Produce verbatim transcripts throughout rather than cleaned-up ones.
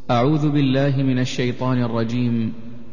أعوذ بالله من الشيطان الرجيم.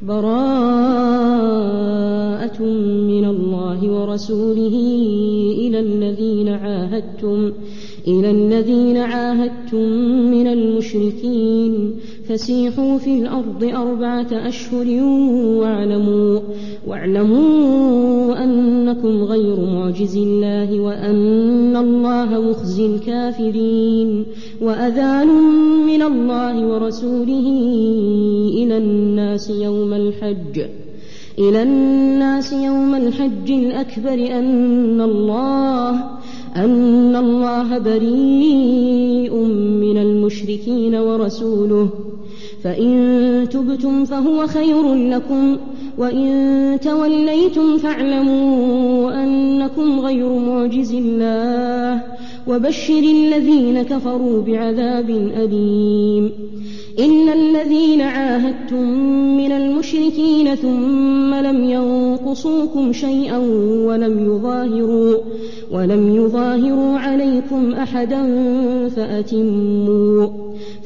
براءة من الله ورسوله إلى الذين عاهدتم إلى الذين عاهدتم من المشركين فسيحوا في الأرض أربعة أشهر واعلموا, واعلموا أنكم غير معجز الله وأن الله مخزي الكافرين. وأذان من الله ورسوله إلى الناس يوم الحج إلى الناس يوم الحج الأكبر أن الله أن الله بريء من المشركين ورسوله فإن تبتم فهو خير لكم وإن توليتم فاعلموا أنكم غير معجز الله وبشر الذين كفروا بعذاب أليم. إن الذين عاهدتم من المشركين ثم لم ينقصوكم شيئا ولم يظاهروا ولم يظاهروا عليكم أحدا فأتموا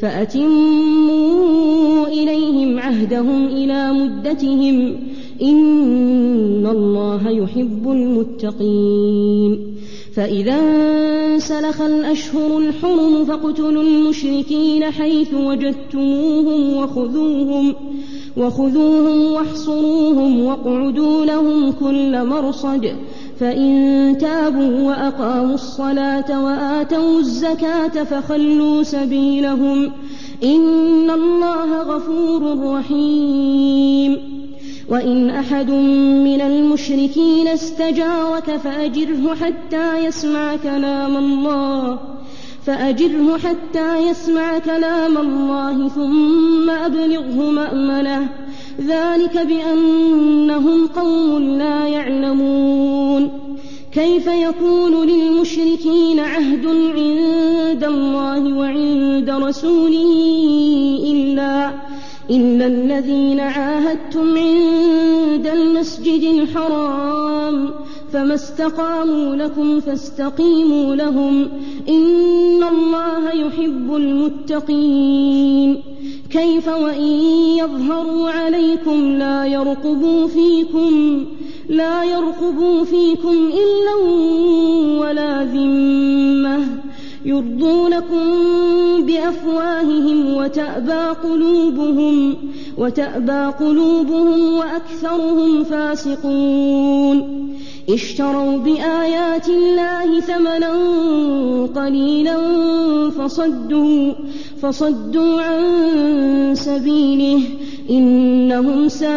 فأتموا إليهم عهدهم إلى مدتهم إن الله يحب المتقين. فإذا انسلخ الأشهر الحرم فاقتلوا المشركين حيث وجدتموهم وخذوهم وخذوهم واحصروهم واقعدوا لهم كل مرصد فإن تابوا وأقاموا الصلاة وآتوا الزكاة فخلوا سبيلهم إن الله غفور رحيم. وإن أحد من المشركين استجارك فأجره حتى يسمع كلام الله فأجره حتى يسمع كلام الله ثم أبلغه مأمنه ذلك بأنهم قوم لا يعلمون. كيف يكون للمشركين عهد عند الله وعند رسوله إلا إلا الذين عاهدتم عند المسجد الحرام فما استقاموا لكم فاستقيموا لهم إن الله يحب المتقين. كيف وإن يظهروا عليكم لا يرقبوا فيكم لا يرقبوا فيكم إلا ولا ذمة يرضونكم بأفواههم وتأبى قلوبهم وتأبى قلوبهم وأكثرهم فاسقون. اشتروا بآيات الله ثمنا قليلا فصدوا فصدوا عن سبيله إنهم ساء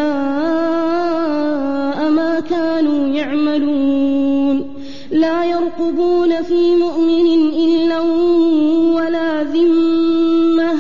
ما كانوا يعملون. لا يرقبون في مؤمن إلا ولا ذمة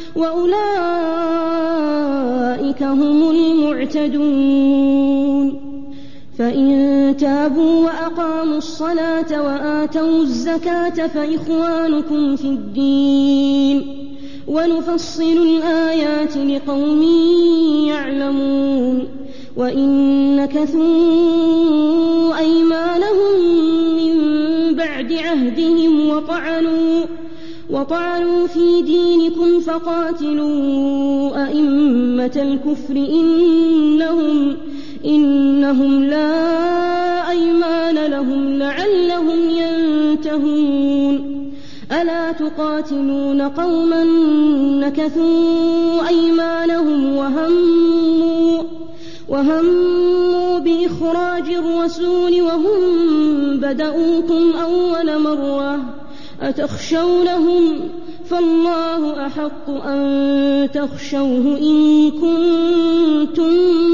وأولئك هم المعتدون. فإن تابوا وأقاموا الصلاة وآتوا الزكاة فإخوانكم في الدين ونفصل الآيات لقوم يعلمون. وإن نكثوا أيمانهم من بعد عهدهم وطعنوا وطعنوا في دينكم فقاتلوا أئمة الكفر إنهم إنهم لا أيمان لهم لعلهم ينتهون. ألا تقاتلون قوما نكثوا أيمانهم وهموا وهموا بإخراج الرسول وهم بدؤوكم أول مرة أتخشونهم فالله أحق أن تخشوه إن كنتم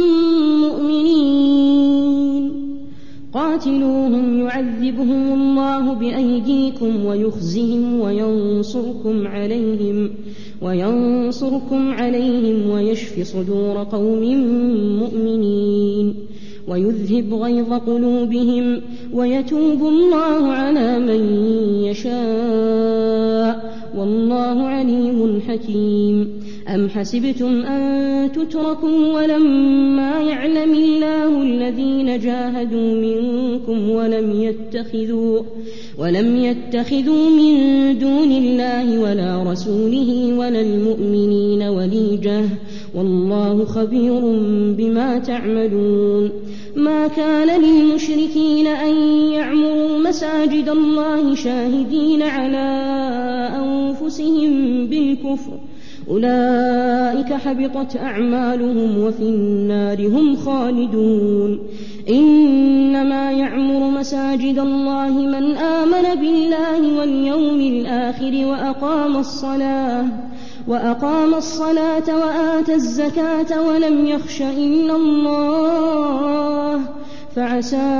مؤمنين. قاتلوهم يعذبهم الله بأيديكم ويخزهم وينصركم عليهم وينصركم عليهم ويشف صدور قوم مؤمنين ويذهب غيظ قلوبهم ويتوب الله على من يشاء والله عليم حكيم. أم حسبتم أن تتركوا ولما يعلم الله الذين جاهدوا منكم ولم يتخذوا ولم يتخذوا من دون الله ولا رسوله ولا المؤمنين وليجة والله خبير بما تعملون. ما كان للمشركين أن يعمروا مساجد الله شاهدين على أنفسهم بالكفر أولئك حبطت أعمالهم وفي النار هم خالدون. إنما يعمر مساجد الله من آمن بالله واليوم الآخر وأقام الصلاة وأقام الصلاة وآتى الزكاة ولم يخش إلا الله فعسى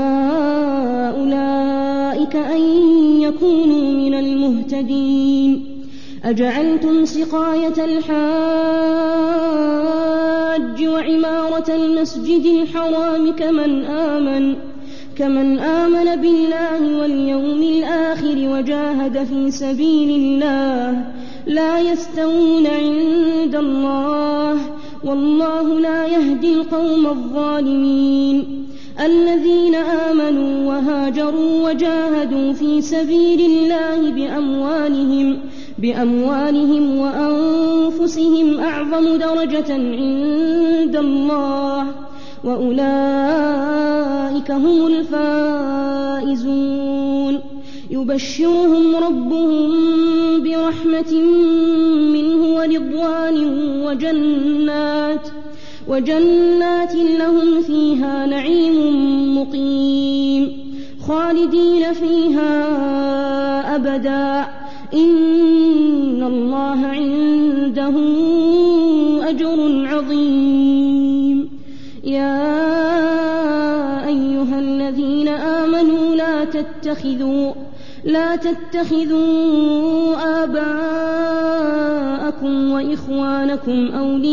أولئك أن يكونوا من المهتدين. أجعلتم سقاية الحاج وعمارة المسجد الحرام كمن آمن كمن آمن بالله واليوم الآخر وجاهد في سبيل الله لا يستوون عند الله والله لا يهدي القوم الظالمين. الذين آمنوا وهاجروا وجاهدوا في سبيل الله بأموالهم بأموالهم وأنفسهم أعظم درجة عند الله وأولئك هم الفائزون. يبشرهم ربهم برحمة منه ورضوان وجنات وجنات لهم فيها نعيم مقيم خالدين فيها أبدا إن الله عنده أجر عظيم. يا أيها الذين آمنوا لا تتخذوا لا تتخذوا آباءكم وإخوانكم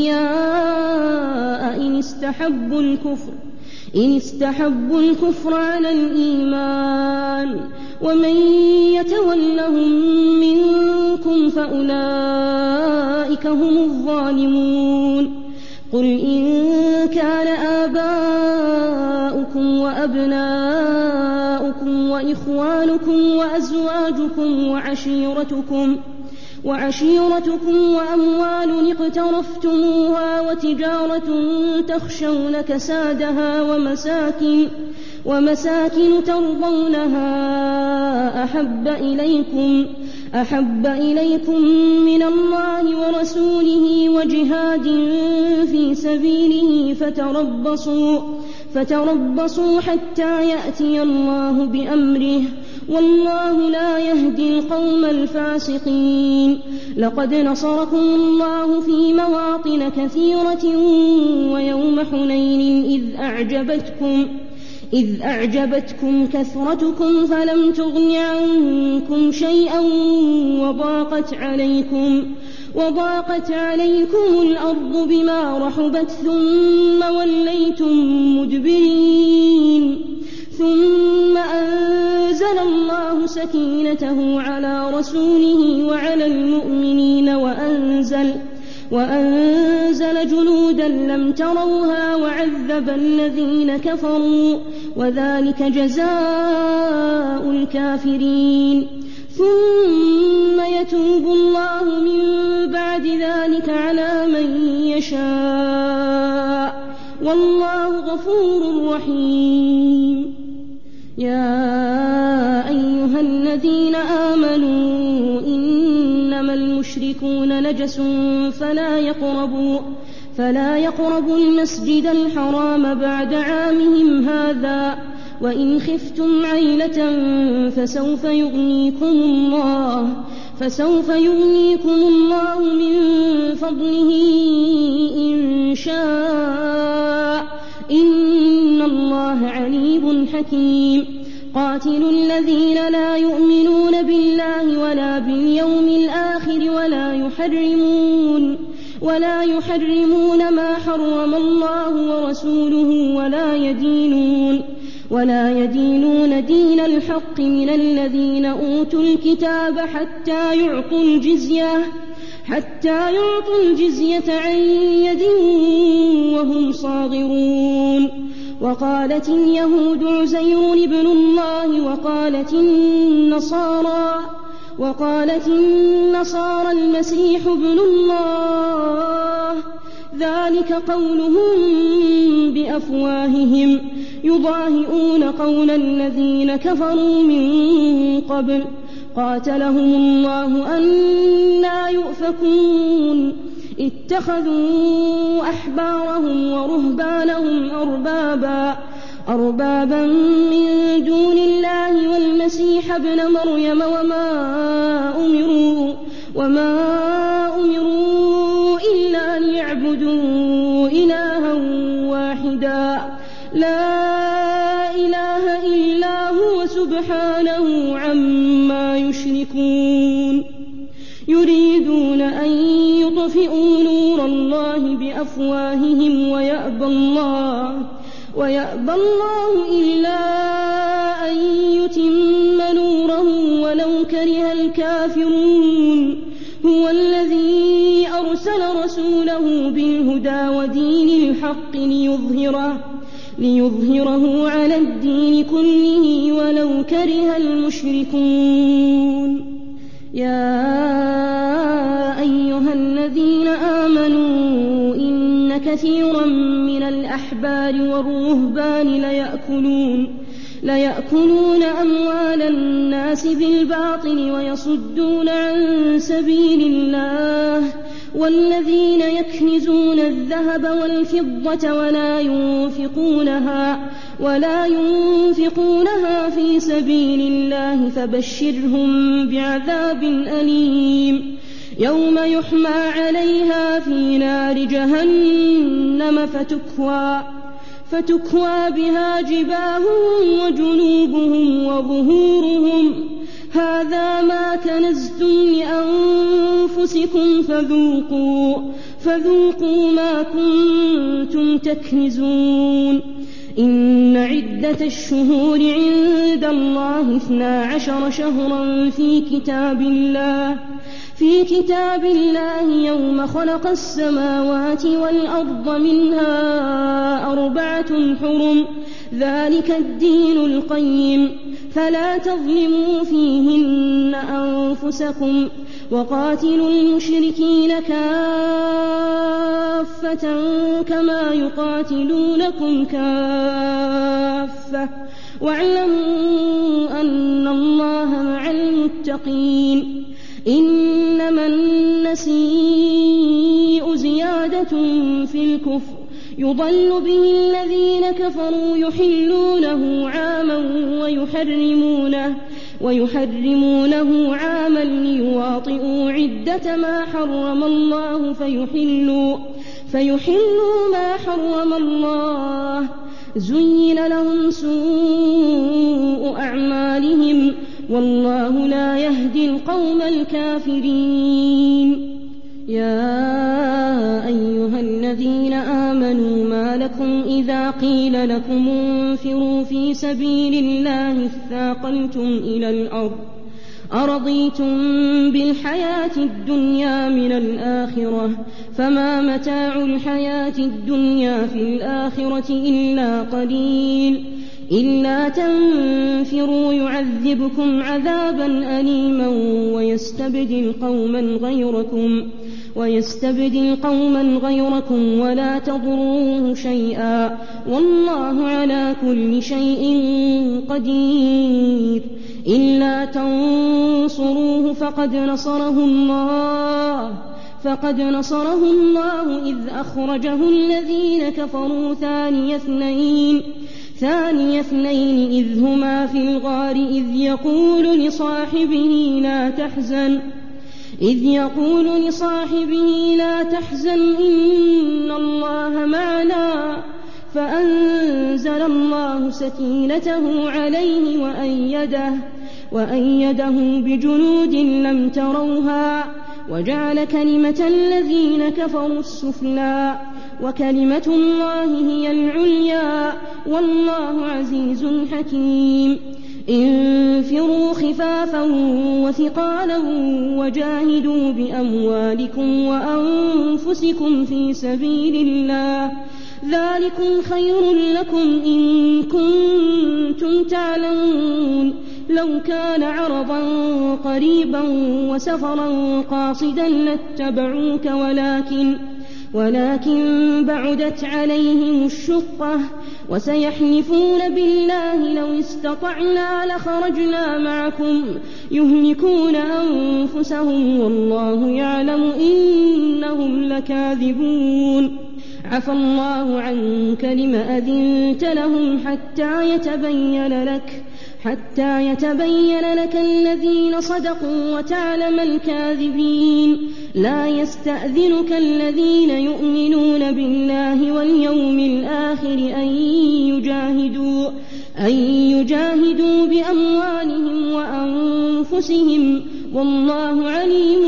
أولياء إن استحبوا الكفر إن استحبوا الكفر على الإيمان ومن يتولهم منكم فأولئك هم الظالمون. قل إن كان آباؤكم وأبناؤكم وإخوانكم وأزواجكم وعشيرتكم وعشيرتكم وأموال اقترفتموها وتجارة تخشون كسادها ومساكن ومساكن ترضونها أحب إليكم أحب إليكم من الله ورسوله وجهاد في سبيله فتربصوا فتربصوا حتى يأتي الله بأمره والله لا يهدي القوم الفاسقين. لقد نصركم الله في مواطن كثيرة ويوم حنين إذ أعجبتكم إذ أعجبتكم كثرتكم فلم تغن عنكم شيئا وضاقت عليكم وضاقت عليكم الأرض بما رحبت ثم وليتم مدبرين. ثم أنزل الله سكينته على رسوله وعلى المؤمنين وأنزل وأنزل جنودا لم تروها وعذب الذين كفروا وذلك جزاء الكافرين. ثم يتوب الله من بعد ذلك على من يشاء والله غفور رحيم. يا أيها الذين آمنوا إنما المشركون نجس فلا يقربوا فلا يقربوا المسجد الحرام بعد عامهم هذا وإن خفتم عيلة فسوف يغنيكم الله فسوف يغنيكم الله من فضله إن شاء إن الله عليم حكيم. قاتلوا الذين لا يؤمنون بالله ولا باليوم الآخر ولا يحرمون ولا يحرمون ما حرم الله ورسوله ولا يدينون ولا يدينون دين الحق من الذين أوتوا الكتاب حتى يعطوا الجزية حتى يعطوا الجزية عن يد وهم صاغرون. وقالت اليهود عزير ابن الله وقالت النصارى وقالت النصارى المسيح ابن الله، ذلك قولهم بأفواههم يضاهئون قول الذين كفروا من قبل قاتلهم الله أنى يؤفكون. اتخذوا أحبارهم ورهبانهم أربابا أربابا من دون الله والمسيح ابن مريم وما أمروا وما أمروا إلا ليعبدوا إلها واحدا لا إله إلا هو سبحانه عما يشركون. يريدون أن يطفئوا نور الله بأفواههم ويأبى الله ويأبى الله إلا أن يتم نوره ولو كره الكافرون. هو الذي أرسل رسوله بالهدى ودين الحق ليظهره ليظهره على الدين كله ولو كره المشركون. يا أيها الذين آمنوا إن كثيرا من الأحبار والرهبان ليأكلون ليأكلون أموال الناس بالباطل ويصدون عن سبيل الله، والذين يكنزون الذهب والفضة ولا ينفقونها ولا ينفقونها في سبيل الله فبشرهم بعذاب أليم يوم يحمى عليها في نار جهنم فتكوى فتكوى بها جباههم وجنوبهم وظهورهم هذا ما كنزتم لأنفسكم فذوقوا فذوقوا ما كنتم تكنزون. إن عدة الشهور عند الله اثنا عشر شهرا في كتاب الله في كتاب الله يوم خلق السماوات والأرض منها أربعة حرم ذلك الدين القيم فلا تظلموا فيهن أنفسكم وقاتلوا المشركين كافة كما يقاتلونكم كافة واعلموا أن الله مع المتقين. إنما النسيء زيادة في الكفر يضل به الذين كفروا يحلونه عاما ويحرمونه ويحرمونه عاما ليواطئوا عدة ما حرم الله فيحلوا فيحلوا ما حرم الله. زين لهم سوء أعمالهم والله لا يهدي القوم الكافرين. يا أيها الذين آمنوا ما لكم إذا قيل لكم انفروا في سبيل الله اثاقلتم إلى الأرض أرضيتم بالحياة الدنيا من الآخرة فما متاع الحياة الدنيا في الآخرة إلا قليل. إلا تنفروا يعذبكم عذابا أليما ويستبدل قوما غيركم ويستبدل قوما غيركم ولا تضروه شيئا والله على كل شيء قدير. إلا تنصروه فقد نصره الله فقد نصره الله إذ أخرجه الذين كفروا ثاني اثنين ثاني اثنين إذ هما في الغار إذ يقول لصاحبه لا تحزن إذ يقول لصاحبه لا تحزن إن الله معنا فأنزل الله سكينته عليه وأيده وأيده بجنود لم تروها وجعل كلمة الذين كفروا السفلى وكلمة الله هي العليا والله عزيز حكيم انفروا خفافا وثقالا وجاهدوا بأموالكم وأنفسكم في سبيل الله ذلكم خير لكم إن كنتم تعلمون لو كان عرضا قريبا وسفرا قاصدا لاتبعوك ولكن ولكن بعدت عليهم الشقة وسيحلفون بالله لو استطعنا لخرجنا معكم يهلكون أنفسهم والله يعلم إنهم لكاذبون عفى الله عنك لم أذنت لهم حتى يتبين لك حتى يتبين لك الذين صدقوا وتعلم الكاذبين لا يستأذنك الذين يؤمنون بالله واليوم الآخر أن يجاهدوا أن يجاهدوا بأموالهم وأنفسهم والله عليم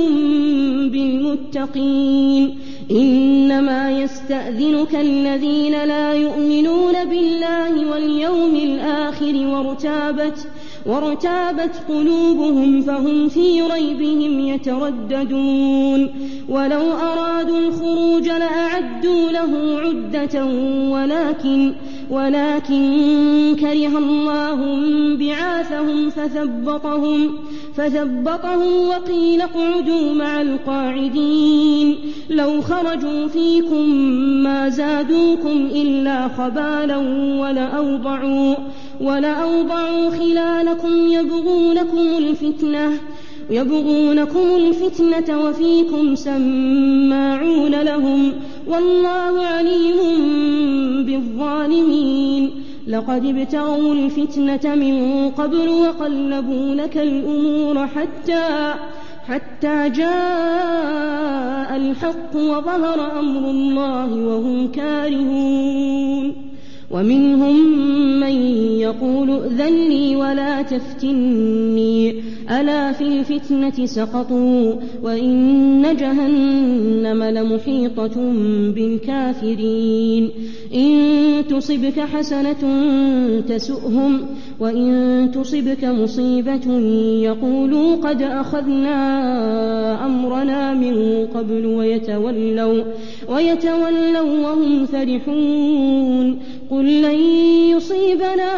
بالمتقين إنما يستأذنك الذين لا يؤمنون بالله واليوم الآخر وارتابت, وارتابت قلوبهم فهم في ريبهم يترددون ولو أرادوا الخروج لأعدوا له عدة ولكن ولكن كره الله بعاثهم فثبطهم فثبطهم وقيل اقعدوا مع القاعدين لو خرجوا فيكم ما زادوكم إلا خبالا ولأوضعوا, ولأوضعوا خلالكم يبغونكم الفتنة يبغونكم الفتنة وفيكم سماعون لهم والله عليم بالظالمين لقد ابتغوا الفتنة من قبل وقلبوا لك الأمور حتى حتى جاء الحق وظهر أمر الله وهم كارهون ومنهم من يقول ائذن لي ولا تفتني ألا في الفتنة سقطوا وإن جهنم لمحيطة بالكافرين إن تصبك حسنة تسؤهم وإن تصبك مصيبة يقولوا قد أخذنا أمرنا من قبل ويتولوا, ويتولوا وهم فرحون قل لن يصيبنا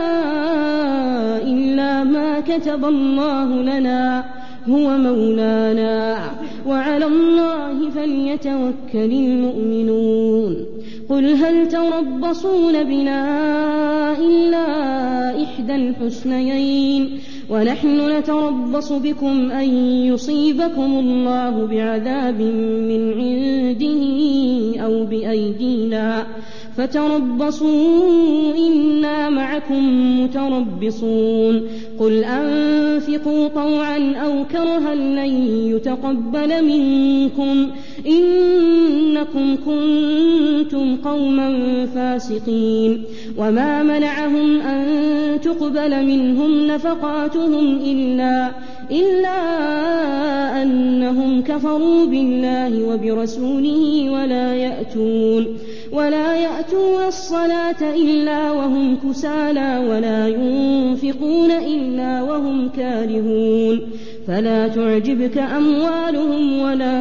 إلا ما كتب الله لنا هو مولانا وعلى الله فليتوكل المؤمنون قل هل تربصون بنا إلا إحدى الحسنيين ونحن نتربص بكم أن يصيبكم الله بعذاب من عنده أو بأيدينا فتربصوا إنا معكم متربصون قل أنفقوا طوعا أو كرها لن يتقبل منكم إنكم كنتم قوما فاسقين وما منعهم أن تقبل منهم نفقاتهم إلا, إلا أنهم كفروا بالله وبرسوله ولا يأتون ولا يأتون الصلاة إلا وهم كسالى ولا ينفقون إلا وهم كارهون فلا تعجبك أموالهم ولا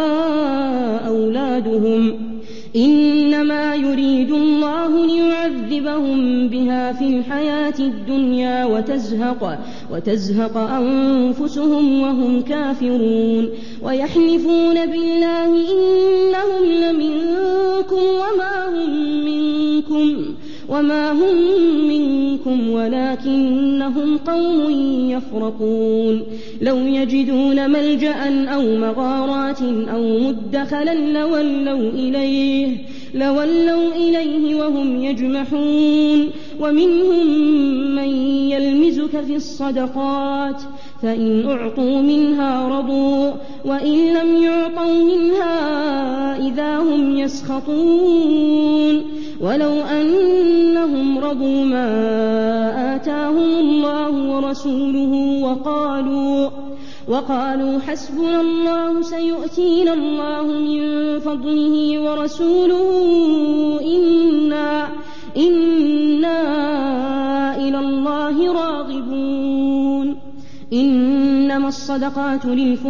أولادهم إنما يريد الله ليعذبهم بها في الحياة الدنيا وتزهق, وتزهق أنفسهم وهم كافرون ويحلفون بالله إنهم لمنكم وما هم منكم وما هم منكم ولكنهم قوم يفرقون لو يجدون ملجأ أو مغارات أو مدخلا لولوا إليه, لولوا إليه وهم يجمحون ومنهم من يلمزك في الصدقات فإن أعطوا منها رضوا وإن لم يعطوا منها إذا هم يسخطون ولو أنهم رضوا ما آتاهم الله ورسوله وقالوا وقالوا حسبنا الله سيؤتينا الله من فضله ورسوله إنا إلى الله راغبون إنما الصدقات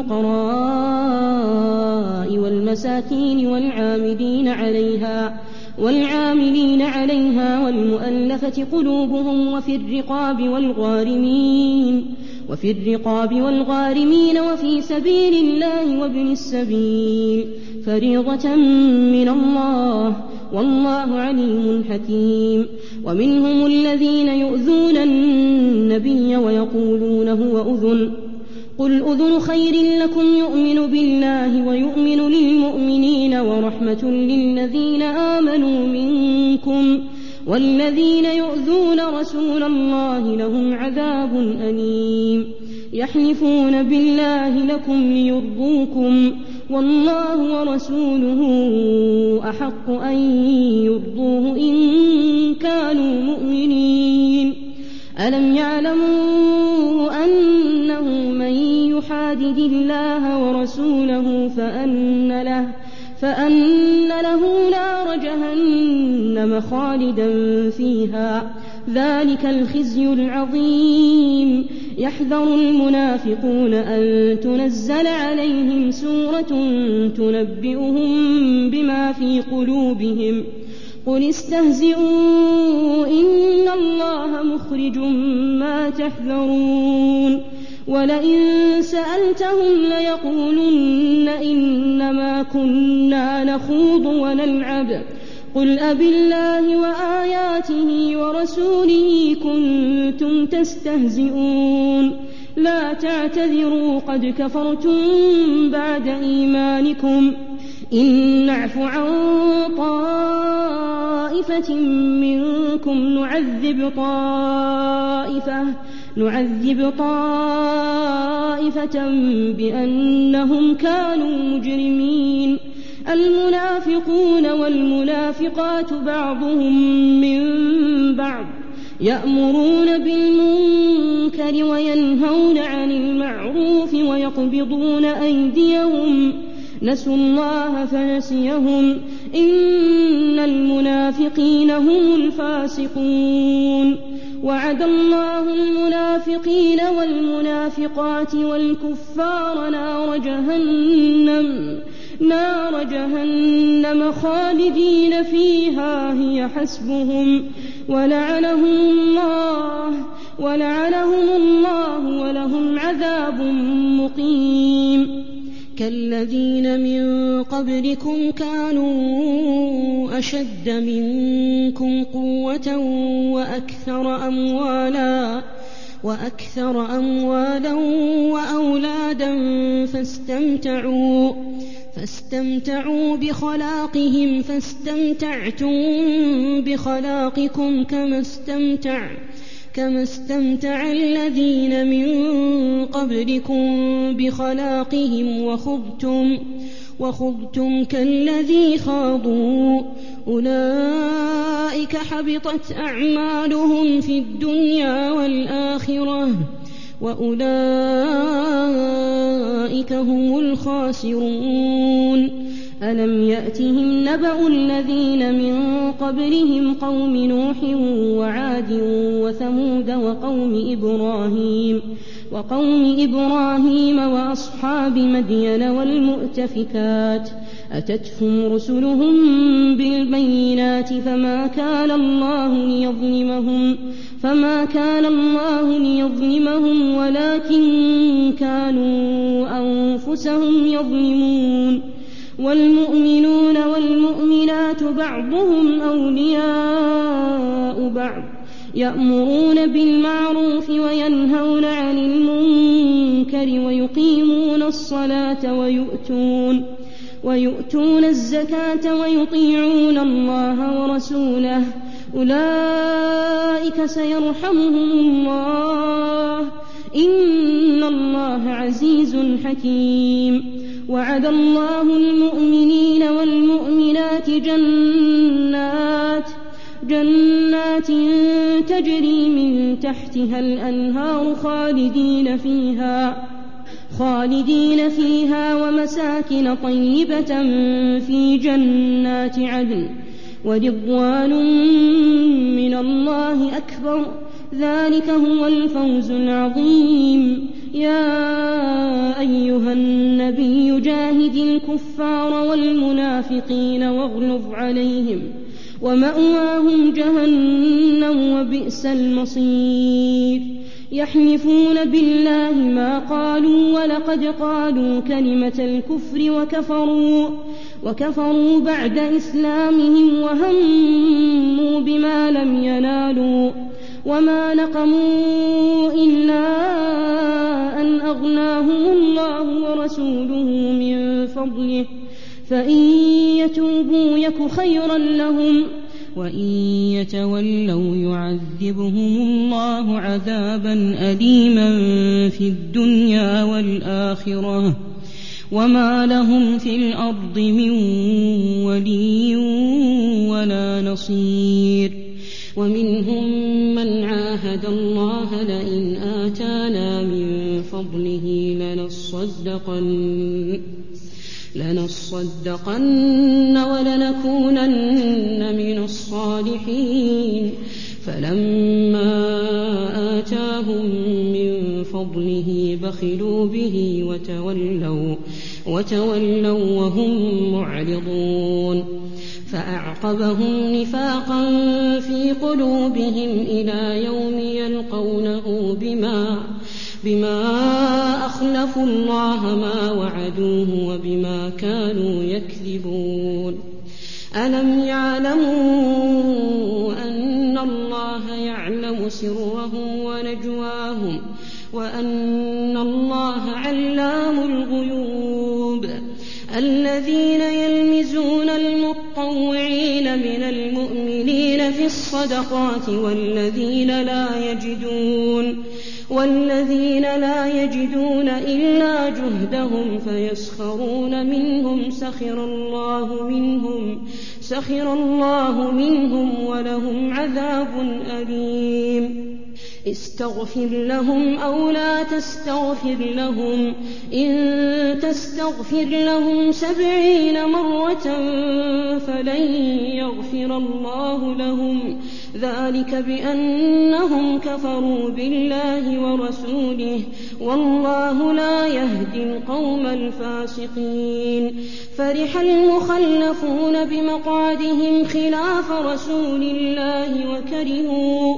للفقراء والمساكين والعاملين عليها والعاملين عليها والمؤلفة قلوبهم وفي الرقاب والغارمين وفي الرقاب والغارمين وفي سبيل الله وابن السبيل فريضة من الله والله عليم حكيم. ومنهم الذين يؤذون النبي ويقولون هو أذن قل أذن خير لكم يؤمن بالله ويؤمن للمؤمنين ورحمة للذين آمنوا منكم والذين يؤذون رسول الله لهم عذاب أليم. يحلفون بالله لكم ليرضوكم والله ورسوله أحق أن يرضوه إن كانوا مؤمنين. ألم يعلموا أنه من يحادد الله ورسوله فأن له, فأن له نار جهنم خالدا فيها ذلك الخزي العظيم. يحذر المنافقون أن تنزل عليهم سورة تنبئهم بما في قلوبهم قل استهزئوا إن الله مخرج ما تحذرون. ولئن سألتهم ليقولن إنما كنا نخوض ونلعب قل أبالله وآياته ورسوله كنتم تستهزئون لا تعتذروا قد كفرتم بعد إيمانكم إن نعف عن طائفة منكم نعذب طائفة نعذب طائفة بأنهم كانوا مجرمين. المنافقون والمنافقات بعضهم من بعض يأمرون بالمنكر وينهون عن المعروف ويقبضون أيديهم نسوا الله فنسيهم إن المنافقين هم الفاسقون. وعد الله المنافقين والمنافقات والكفار نار جهنم نار جهنم خالدين فيها هي حسبهم ولعنهم الله ولعنهم الله ولهم عذاب مقيم. كالذين من قبلكم كانوا أشد منكم قوة وأكثر أموالا وأكثر أموالا وأولادا فاستمتعوا فاستمتعوا بخلاقهم فاستمتعتم بخلاقكم كما استمتع كما استمتع الذين من قبلكم بخلاقهم وخضتم وخضتم كالذي خاضوا أولئك حبطت أعمالهم في الدنيا والآخرة وأولئك هم الخاسرون. ألم يأتهم نبأ الذين من قبلهم قوم نوح وعاد وثمود وقوم إبراهيم وقوم إبراهيم وأصحاب مدين والمؤتفكات أتتهم رسلهم بالبينات فما كان الله ليظلمهم فما كان الله ليظلمهم ولكن كانوا أنفسهم يظلمون. والمؤمنون والمؤمنات بعضهم أولياء بعض يأمرون بالمعروف وينهون عن المنكر ويقيمون الصلاة ويؤتون ويؤتون الزكاة ويطيعون الله ورسوله أولئك سيرحمهم الله إن الله عزيز حكيم. وعد الله المؤمنين والمؤمنات جنات جنات تجري من تحتها الأنهار خالدين فيها خالدين فيها ومساكن طيبة في جنات عدن ورضوان من الله أكبر، ذلك هو الفوز العظيم. يا أيها النبي جاهد الكفار والمنافقين واغلظ عليهم، ومأواهم جهنم وبئس المصير. يحلفون بالله ما قالوا ولقد قالوا كلمة الكفر وكفروا, وكفروا بعد إسلامهم وهموا بما لم ينالوا، وما نقموا إلا أن أغناهم الله ورسوله من فضله، فإن يتوبوا يك خيرا لهم، وإن يتولوا يعذبهم الله عذابا أليما في الدنيا والآخرة، وما لهم في الأرض من ولي ولا نصير. ومنهم من عاهد الله لئن آتانا من فضله لنصدقن لنصدقن ولنكونن من الصالحين، فلما آتاهم من فضله بخلوا به وتولوا, وتولوا وهم معرضون، فأعقبهم نفاقا في قلوبهم إلى يوم يلقونه بما بما أخلفوا الله ما وعدوه وبما كانوا يكذبون. ألم يعلموا أن الله يعلم سرهم ونجواهم، وأن الله علام الغيوب. الذين يلمزون المطوعين من المؤمنين في الصدقات والذين لا يجدون والذين لا يجدون إلا جهدهم فيسخرون منهم سخر الله منهم سخر الله منهم ولهم عذاب أليم. استغفر لهم أو لا تستغفر لهم، إن تستغفر لهم سبعين مرة فلن يغفر الله لهم، ذلك بأنهم كفروا بالله ورسوله، والله لا يهدي القوم الفاسقين. فرح المخلفون بمقعدهم خلاف رسول الله وكرهوا,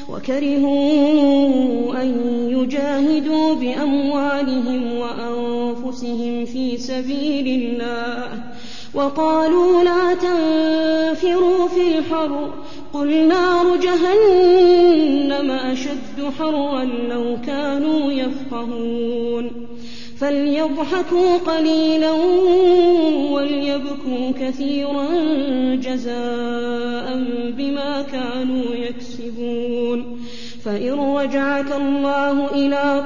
وكرهوا أن يجاهدوا بأموالهم وأنفسهم في سبيل الله، وقالوا لا تنفروا في الحر، قل نار جهنم أشد حرا لو كانوا يفقهون. فليضحكوا قليلا وليبكوا كثيرا جزاء بما كانوا يكسبون. فإن رجعك الله إلى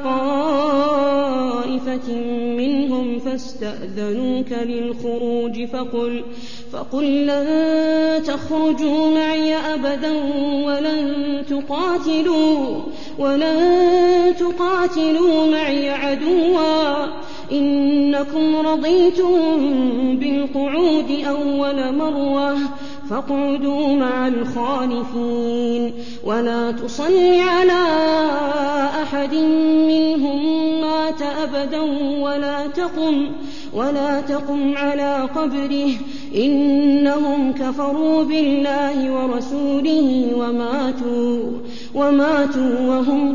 طائفة منهم فاستأذنوك للخروج فقل, فقل لن تخرجوا معي أبدا ولن تقاتلوا, ولن تقاتلوا معي عدوا، إنكم رضيتم بالقعود أول مرة فاقعدوا مع الخالفين، ولا تصل على أحد منهم مات أبدا ولا تقم, ولا تقم على قبره، إنهم كفروا بالله ورسوله وماتوا, وماتوا وهم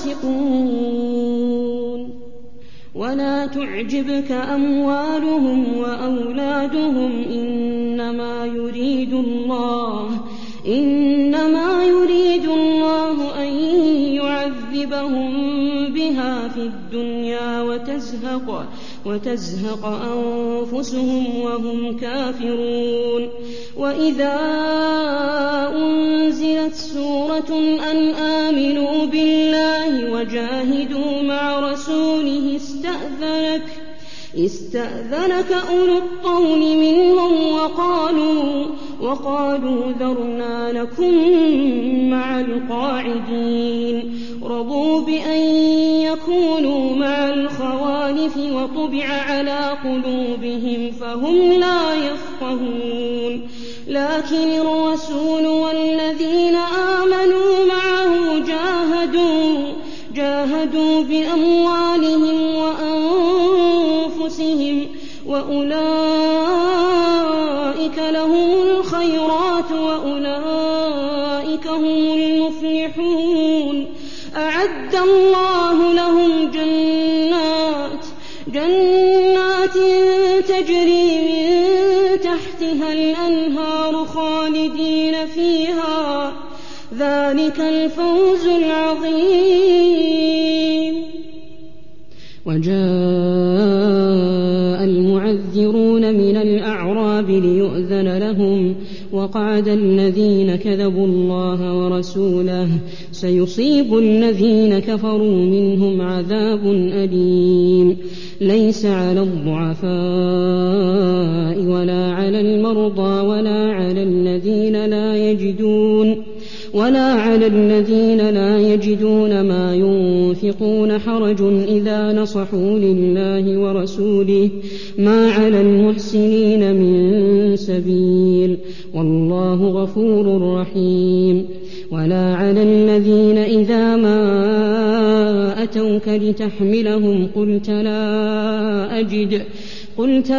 فاسقون. ولا تعجبك أموالهم وأولادهم، إنما يريد الله إنما يريد الله أن يعذبهم بها في الدنيا وتزهق, وتزهق أنفسهم وهم كافرون. وإذا أنزلت سورة أن آمنوا بالله وجاهدوا مع رسوله استأذنك, استأذنك أولو الطول منهم وقالوا, وقالوا ذرنا نكن مع القاعدين، رضوا بأن يكونوا مع الخوالف وطبع على قلوبهم فهم لا يفقهون. لكن الرسول والذين آمنوا معه جاهدوا جاهدوا بأموالهم وأنفسهم وأولئك لهم الخيرات وأولئك هم المفلحون. أعد الله لهم جنات جنات تجري من تحتها الأنهار خالدين فيها، ذلك الفوز العظيم. وجاء المعذرون من الأعراب ليؤذن لهم وقعد الذين كذبوا الله ورسوله، سيصيب الذين كفروا منهم عذاب أليم. ليس على الضعفاء ولا على المرضى ولا على الذين لا يجدون ولا على الذين لا يجدون ما ينفقون حرج إذا نصحوا لله ورسوله، ما على المحسنين من سبيل، والله غفور رحيم. ولا على الذين إذا ما أتوك لتحملهم قلت لا أجد قلت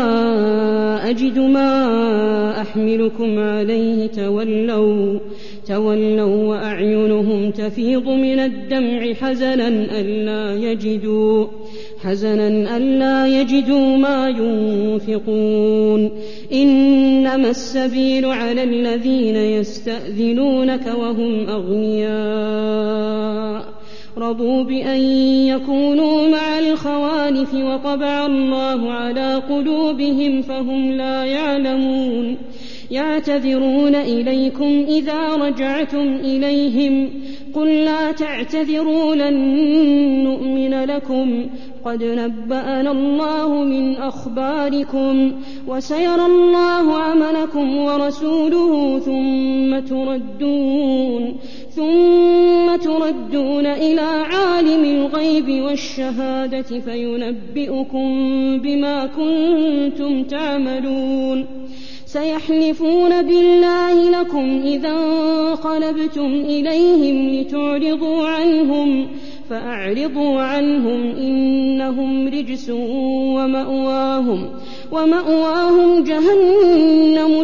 لا أجد ما أحملكم عليه تولوا تولوا وأعينهم تفيض من الدمع حزنا ألا يجدوا حزنا ألا يجدوا ما ينفقون. إنما السبيل على الذين يستأذنونك وهم أغنياء رضوا بأن يكونوا مع الخوالف وطبع الله على قلوبهم فهم لا يعلمون. يعتذرون إليكم إذا رجعتم إليهم قل لا تعتذروا لن نؤمن لكم قد نبأنا الله من أخباركم وسيرى الله عملكم ورسوله ثم تردون ثم تردون إلى عالم الغيب والشهادة فينبئكم بما كنتم تعملون. سيحلفون بالله لكم إذا انقلبتم إليهم لتعرضوا عنهم فأعرضوا عنهم إنهم رجس ومأواهم, ومأواهم جهنم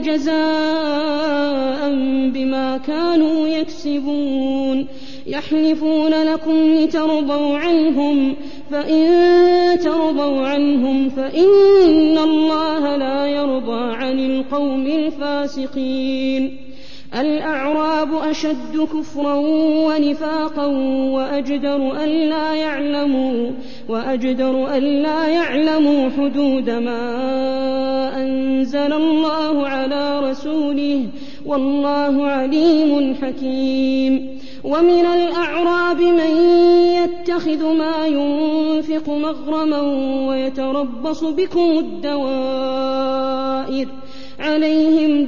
جزاء بما كانوا يكسبون. يحلفون لكم لترضوا عنهم فإن ترضوا عنهم فإن الله لا يرضى عن القوم الفاسقين. الأعراب أشد كفرا ونفاقا وأجدر ألا يعلموا وأجدر ألا يعلموا حدود ما أنزل الله على رسوله والله عليم حكيم. ومن الأعراب من يتخذ ما ينفق مغرما ويتربص بكم الدوائر عليهم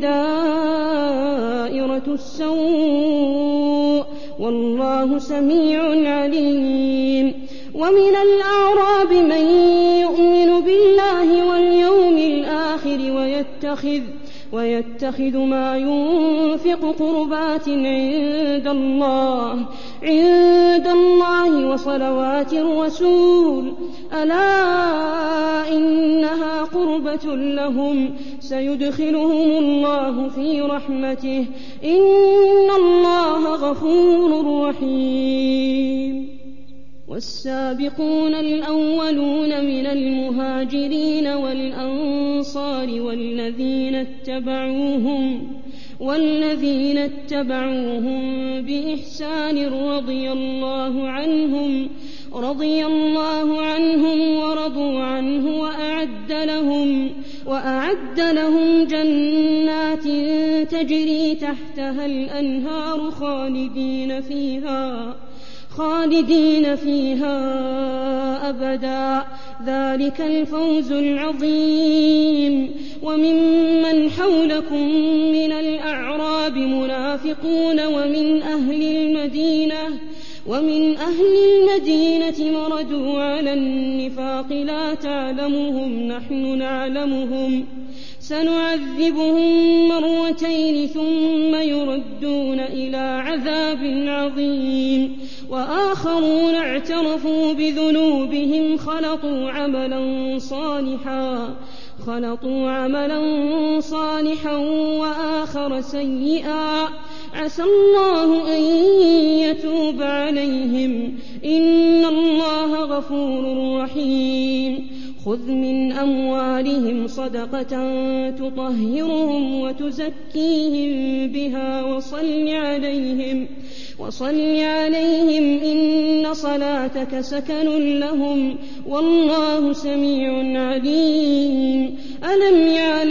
دائرة السوء والله سميع عليم. ومن الأعراب من يؤمن بالله واليوم الآخر ويتخذ ويتخذ ما ينفق قربات عند الله عند الله وصلوات الرسول ألا إنها قربة لهم سيدخلهم الله في رحمته إن الله غفور رحيم. والسابقون الأولون من المهاجرين والأنصار والذين اتبعوهم والذين اتبعوهم بإحسان رضي الله عنهم رضي الله عنهم ورضوا عنه وأعد لهم وأعد لهم جنات تجري تحتها الأنهار خالدين فيها خالدين فيها أبدا ذلك الفوز العظيم. وممن حولكم من الأعراب منافقون ومن أهل المدينة ومن أهل المدينة مردوا على النفاق لا تعلمهم نحن نعلمهم سنعذبهم مرتين مرتين ثم يردون إلى عذاب عظيم. وآخرون اعترفوا بذنوبهم خلطوا عملا صالحا خلطوا عملا صالحا وآخر سيئا عسى الله أن يتوب عليهم إن الله غفور رحيم. خذ من أموالهم صدقة تطهرهم وتزكيهم بها وصل عليهم وصل عليهم إن صلاتك سكن لهم والله سميع عليم. ألم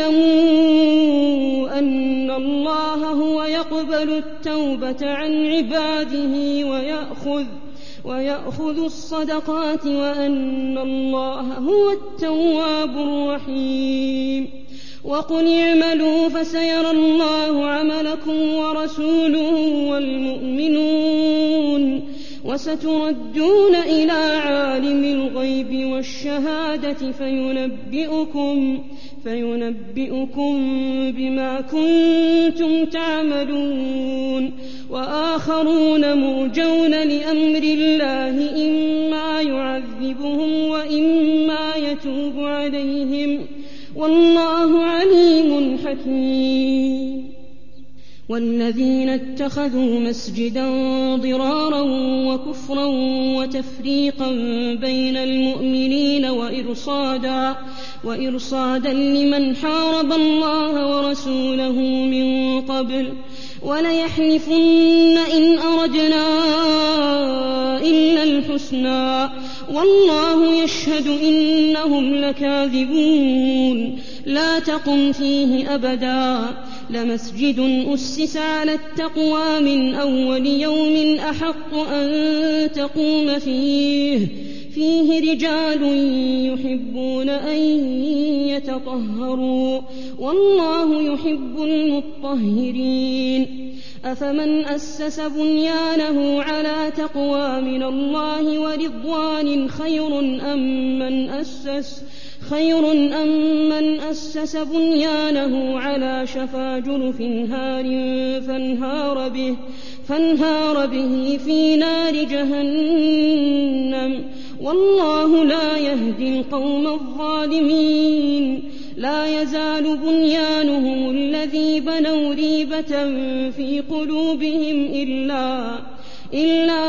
يعلموا أن الله هو يقبل التوبة عن عباده ويأخذ ويأخذ الصدقات وأن الله هو التواب الرحيم. وقل اعملوا فسيرى الله عملكم ورسوله والمؤمنون وستردون إلى عالم الغيب والشهادة فينبئكم فينبئكم بما كنتم تعملون. وآخرون مرجون لأمر الله إما يعذبهم وإما يتوب عليهم والله عليم حكيم. والذين اتخذوا مسجدا ضرارا وكفرا وتفريقا بين المؤمنين وإرصادا, وإرصادا لمن حارب الله ورسوله من قبل وليحلفن إن أردنا إلا الحسنى والله يشهد إنهم لكاذبون. لا تقم فيه أبدا لمسجد أسس على التقوى من أول يوم أحق أن تقوم فيه فيه رجال يحبون أن يتطهروا والله يحب المطهرين. أفمن أسس بنيانه على تقوى من الله ورضوان خير أم من أسس خير أم من أسس بنيانه على شفا جرف هار فانهار به, فانهار به في نار جهنم والله لا يهدي القوم الظالمين. لا يزال بنيانهم الذي بنوا ريبة في قلوبهم إلا, إلا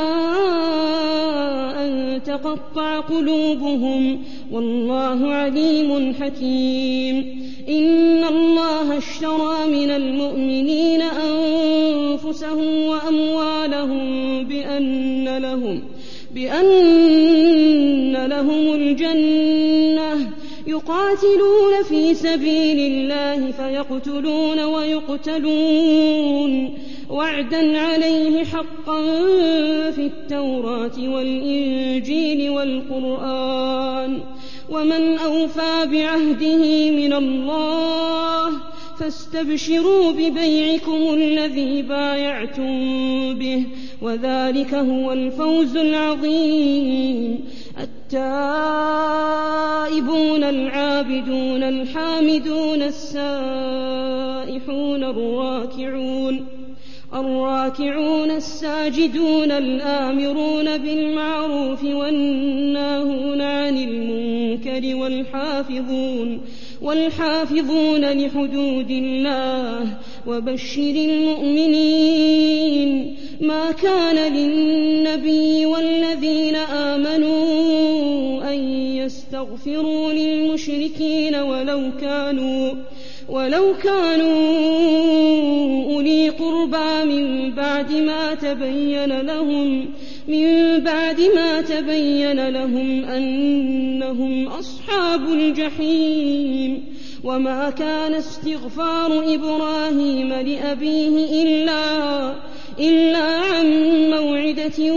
أن تقطع قلوبهم والله عليم حكيم. إن الله اشترى من المؤمنين أنفسهم وأموالهم بأن لهم, بأن لهم الجنة يقاتلون في سبيل الله فيقتلون ويقتلون وعدا عليه حقا في التوراة والإنجيل والقرآن ومن أوفى بعهده من الله فاستبشروا ببيعكم الذي بايعتم به وذلك هو الفوز العظيم. التائبون العابدون الحامدون السائحون الراكعون الراكعون الساجدون الآمرون بالمعروف والناهون عن المنكر والحافظون والحافظون لحدود الله وبشر المؤمنين. ما كان للنبي والذين آمنوا أن يستغفروا للمشركين ولو كانوا ولو كانوا أولي قربى من بعد ما تبين لهم من بعد ما تبين لهم أنهم أصحاب الجحيم. وما كان استغفار إبراهيم لأبيه إلا إلا عن موعدة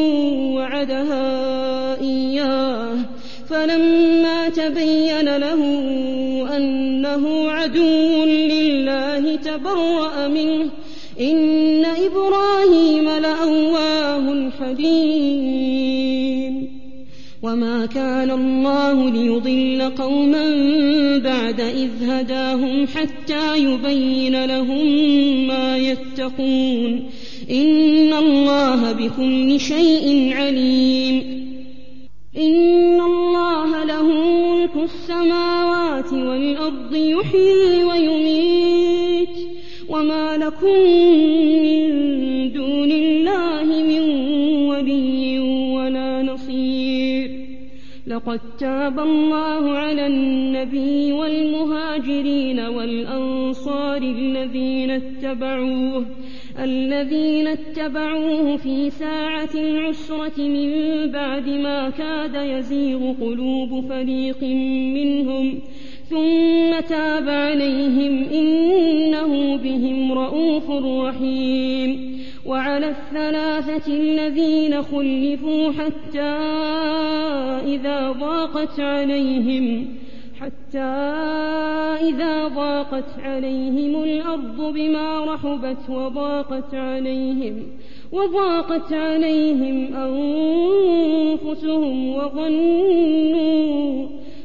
وعدها إياه فلما تبين له أنه عدو لله تبرأ منه إن إبراهيم لأواه حليم. وما كان الله ليضل قوما بعد إذ هداهم حتى يبين لهم ما يتقون إن الله بكل شيء عليم إن الله له ملك السماوات والأرض يحيي ويميت وما لكم من دون الله من ولي ولا نصير لقد تاب الله على النبي والمهاجرين والأنصار الذين اتبعوه الذين اتبعوه في ساعة العسرة من بعد ما كاد يزيغ قلوب فريق منهم ثم تاب عليهم إنه بهم رءوف رحيم وعلى الثلاثة الذين خلفوا حتى إذا ضاقت عليهم حتى إذا ضاقت عليهم الأرض بما رحبت وضاقت عليهم وضاقت عليهم أنفسهم وظنوا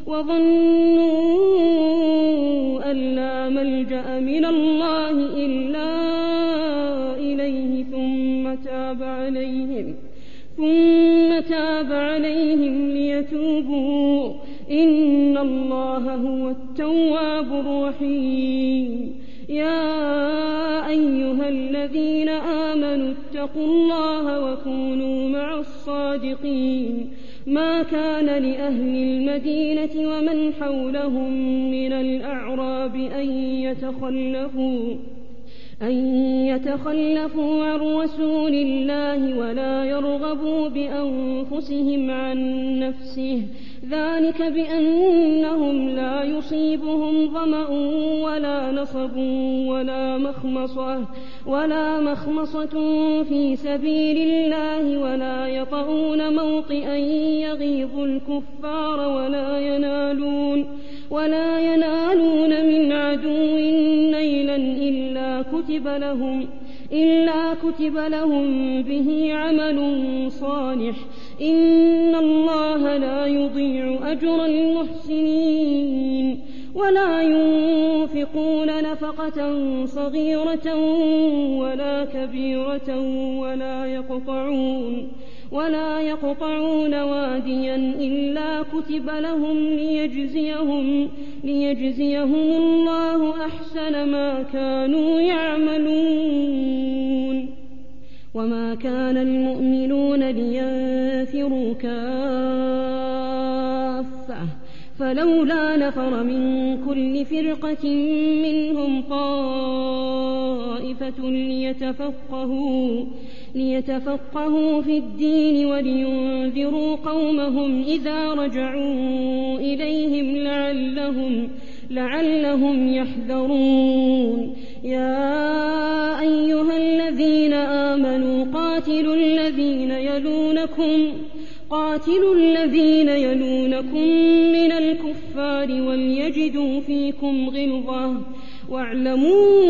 وظنوا أن لا ملجأ من الله إلا إليه ثم تاب عليهم ثم تاب عليهم ليتوبوا إن الله هو التواب الرحيم يا أيها الذين آمنوا اتقوا الله وكونوا مع الصادقين ما كان لأهل المدينة ومن حولهم من الأعراب أن يتخلفوا أن يتخلفوا عن رسول الله ولا يرغبوا بأنفسهم عن نفسه ذلك بأنهم لا يصيبهم ظمأ ولا نصب ولا مخمصة ولا مخمصة في سبيل الله ولا يطؤون موطئا يغيظ الكفار ولا ينالون ولا ينالون من عدو نيلا إلا كتب لهم إلا كتب لهم به عمل صالح إن الله لا يضيع أجر المحسنين ولا ينفقون نفقة صغيرة ولا كبيرة ولا يقطعون ولا يقطعون واديا إلا كتب لهم ليجزيهم ليجزيهم الله أحسن ما كانوا يعملون وما كان المؤمنون لينفروا كافة فلولا نفر من كل فرقة منهم طائفة ليتفقهوا ليتفقهوا في الدين ولينذروا قومهم إذا رجعوا إليهم لعلهم لعلهم يحذرون يا أيها الذين آمنوا قاتلوا الذين يلونكم قاتلوا الذين يلونكم من الكفار وليجدوا فيكم غلظة واعلموا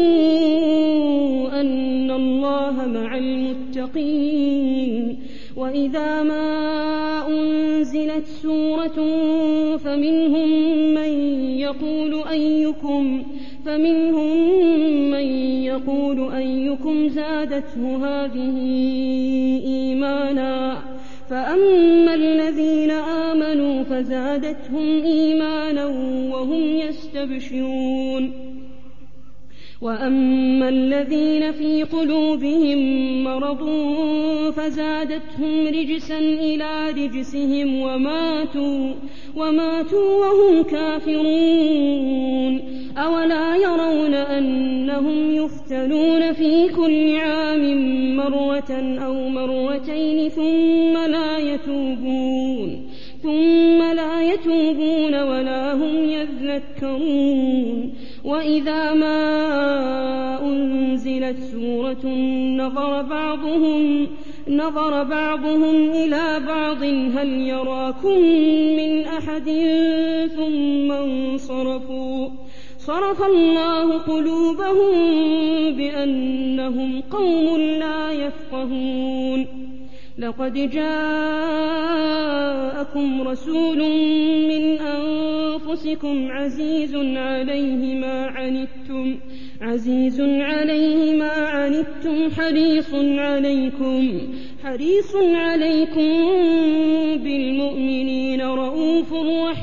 أن الله مع المتقين وإذا ما أنزلت سورة فمنهم من يقول أيكم فمنهم من يقول أيكم زادته هذه إيمانا فأما الذين آمنوا فزادتهم إيمانا وهم يستبشرون وأما الذين في قلوبهم مرض فزادتهم رجسا إلى رجسهم وماتوا وماتوا وهم كافرون أولا يرون أنهم يفتنون في كل عام مرة أو مرتين ثم لا يتوبون ثم لا يتوبون ولا هم يذكرون وإذا ما أنزلت سورة نظر بعضهم نظر بعضهم إلى بعض هل يراكم من أحد ثم انصرفوا صرف الله قلوبهم بأنهم قوم لا يفقهون لقد جاءكم رسول من أنفسكم عزيز عليه ما عنتم عزيز عليه ما عنتم حريص عليكم حريص عليكم بالمؤمنين رءوف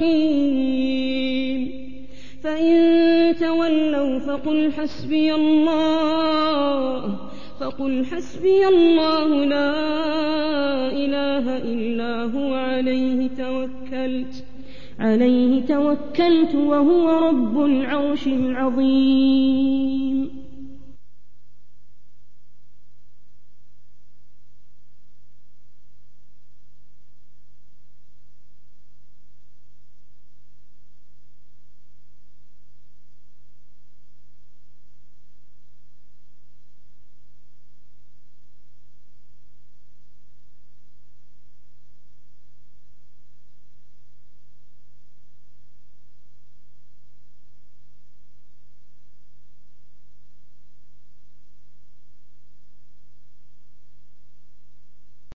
رحيم فإن تولوا فقل حسبي الله فقل حسبي الله لا إله إلا هو عليه توكلت عليه توكلت وهو رب العرش العظيم.